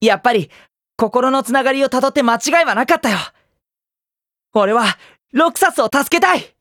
やっぱり心のつながりをたどって間違いはなかったよ。俺はロクサスを助けたい。